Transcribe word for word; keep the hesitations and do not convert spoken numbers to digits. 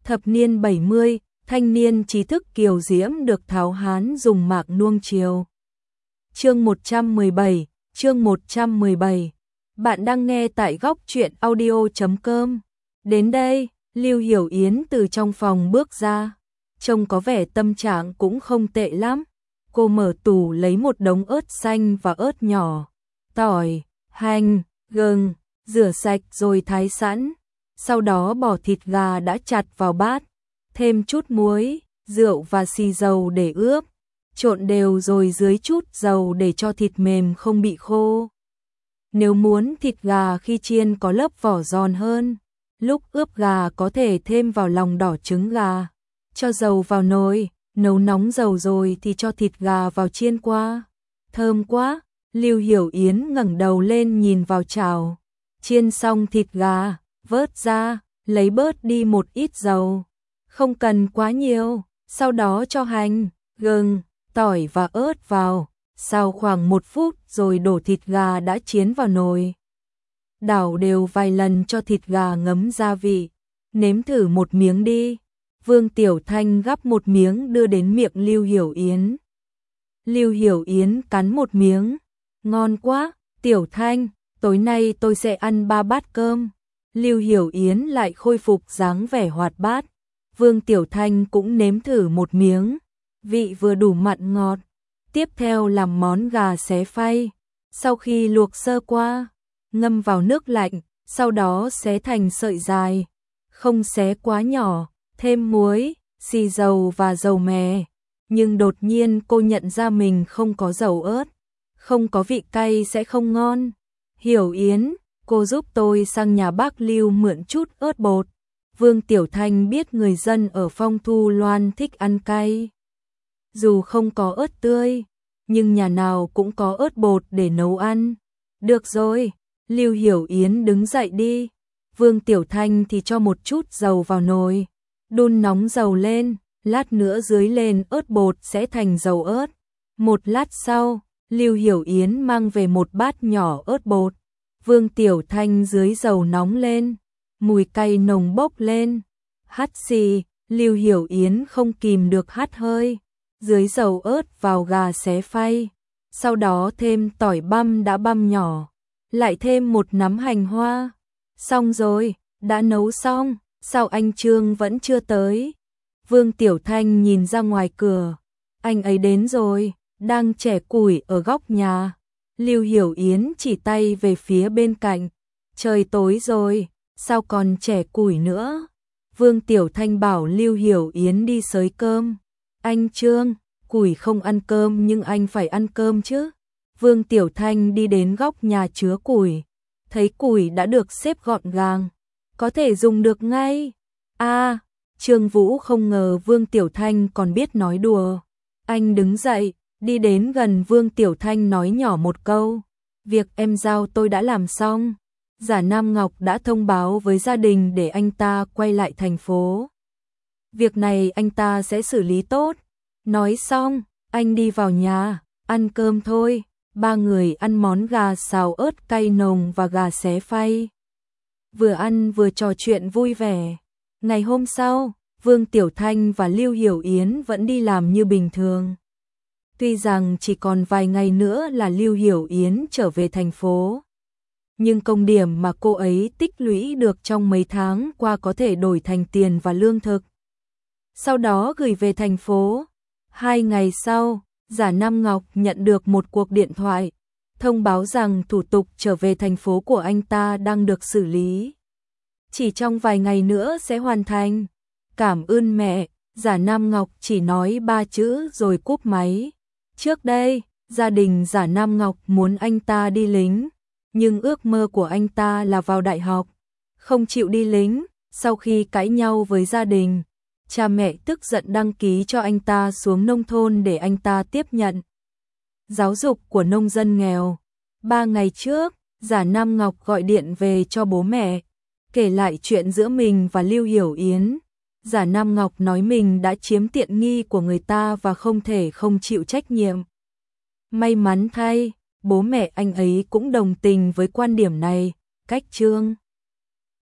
Thập niên bảy mươi, thanh niên trí thức kiều diễm được Tháo Hán dùng mạc nuông chiều. Chương một trăm mười bảy, chương một trăm mười bảy. Bạn đang nghe tại góc truyện audio chấm com. Đến đây, Lưu Hiểu Yến từ trong phòng bước ra, trông có vẻ tâm trạng cũng không tệ lắm. Cô mở tủ lấy một đống ớt xanh và ớt nhỏ, tỏi, hành, gừng, rửa sạch rồi thái sẵn. Sau đó bỏ thịt gà đã chặt vào bát, thêm chút muối, rượu và xì dầu để ướp, trộn đều rồi dưới chút dầu để cho thịt mềm không bị khô. Nếu muốn thịt gà khi chiên có lớp vỏ giòn hơn, lúc ướp gà có thể thêm vào lòng đỏ trứng gà. Cho dầu vào nồi, nấu nóng dầu rồi thì cho thịt gà vào chiên qua. Thơm quá, Lưu Hiểu Yến ngẩng đầu lên nhìn vào chảo. Chiên xong thịt gà, vớt ra, lấy bớt đi một ít dầu. Không cần quá nhiều, sau đó cho hành, gừng, tỏi và ớt vào. Sau khoảng một phút rồi đổ thịt gà đã chiên vào nồi. Đảo đều vài lần cho thịt gà ngấm gia vị. Nếm thử một miếng đi. Vương Tiểu Thanh gắp một miếng đưa đến miệng Lưu Hiểu Yến. Lưu Hiểu Yến cắn một miếng. Ngon quá, Tiểu Thanh, tối nay tôi sẽ ăn ba bát cơm. Lưu Hiểu Yến lại khôi phục dáng vẻ hoạt bát. Vương Tiểu Thanh cũng nếm thử một miếng. Vị vừa đủ mặn ngọt. Tiếp theo làm món gà xé phay. Sau khi luộc sơ qua, ngâm vào nước lạnh, sau đó xé thành sợi dài. Không xé quá nhỏ, thêm muối, xì dầu và dầu mè. Nhưng đột nhiên cô nhận ra mình không có dầu ớt. Không có vị cay sẽ không ngon. Hiểu Yến, cô giúp tôi sang nhà bác Lưu mượn chút ớt bột. Vương Tiểu Thanh biết người dân ở Phong Thu Loan thích ăn cay. Dù không có ớt tươi, nhưng nhà nào cũng có ớt bột để nấu ăn. Được rồi, Lưu Hiểu Yến đứng dậy đi. Vương Tiểu Thanh thì cho một chút dầu vào nồi. Đun nóng dầu lên, lát nữa dưới lên ớt bột sẽ thành dầu ớt. Một lát sau, Lưu Hiểu Yến mang về một bát nhỏ ớt bột. Vương Tiểu Thanh dưới dầu nóng lên, mùi cay nồng bốc lên. Hắt xì, Lưu Hiểu Yến không kìm được hắt hơi. Dưới dầu ớt vào gà xé phay, sau đó thêm tỏi băm đã băm nhỏ, lại thêm một nắm hành hoa. Xong rồi, đã nấu xong, sao anh Trương vẫn chưa tới? Vương Tiểu Thanh nhìn ra ngoài cửa, anh ấy đến rồi, đang chẻ củi ở góc nhà. Lưu Hiểu Yến chỉ tay về phía bên cạnh, trời tối rồi, sao còn chẻ củi nữa? Vương Tiểu Thanh bảo Lưu Hiểu Yến đi xới cơm. Anh Trương, củi không ăn cơm nhưng anh phải ăn cơm chứ. Vương Tiểu Thanh đi đến góc nhà chứa củi, thấy củi đã được xếp gọn gàng, có thể dùng được ngay. À, Trương Vũ không ngờ Vương Tiểu Thanh còn biết nói đùa. Anh đứng dậy, đi đến gần Vương Tiểu Thanh nói nhỏ một câu. Việc em giao tôi đã làm xong. Giả Nam Ngọc đã thông báo với gia đình để anh ta quay lại thành phố. Việc này anh ta sẽ xử lý tốt. Nói xong, anh đi vào nhà, ăn cơm thôi. Ba người ăn món gà xào ớt cay nồng và gà xé phay. Vừa ăn vừa trò chuyện vui vẻ. Ngày hôm sau, Vương Tiểu Thanh và Lưu Hiểu Yến vẫn đi làm như bình thường. Tuy rằng chỉ còn vài ngày nữa là Lưu Hiểu Yến trở về thành phố, nhưng công điểm mà cô ấy tích lũy được trong mấy tháng qua có thể đổi thành tiền và lương thực. Sau đó gửi về thành phố. Hai ngày sau, Giả Nam Ngọc nhận được một cuộc điện thoại, thông báo rằng thủ tục trở về thành phố của anh ta đang được xử lý. Chỉ trong vài ngày nữa sẽ hoàn thành. Cảm ơn mẹ, Giả Nam Ngọc chỉ nói ba chữ rồi cúp máy. Trước đây, gia đình Giả Nam Ngọc muốn anh ta đi lính, nhưng ước mơ của anh ta là vào đại học, không chịu đi lính. Sau khi cãi nhau với gia đình, cha mẹ tức giận đăng ký cho anh ta xuống nông thôn để anh ta tiếp nhận giáo dục của nông dân nghèo. Ba ngày trước, Giả Nam Ngọc gọi điện về cho bố mẹ, kể lại chuyện giữa mình và Lưu Hiểu Yến. Giả Nam Ngọc nói mình đã chiếm tiện nghi của người ta và không thể không chịu trách nhiệm. May mắn thay, bố mẹ anh ấy cũng đồng tình với quan điểm này. Cách Trương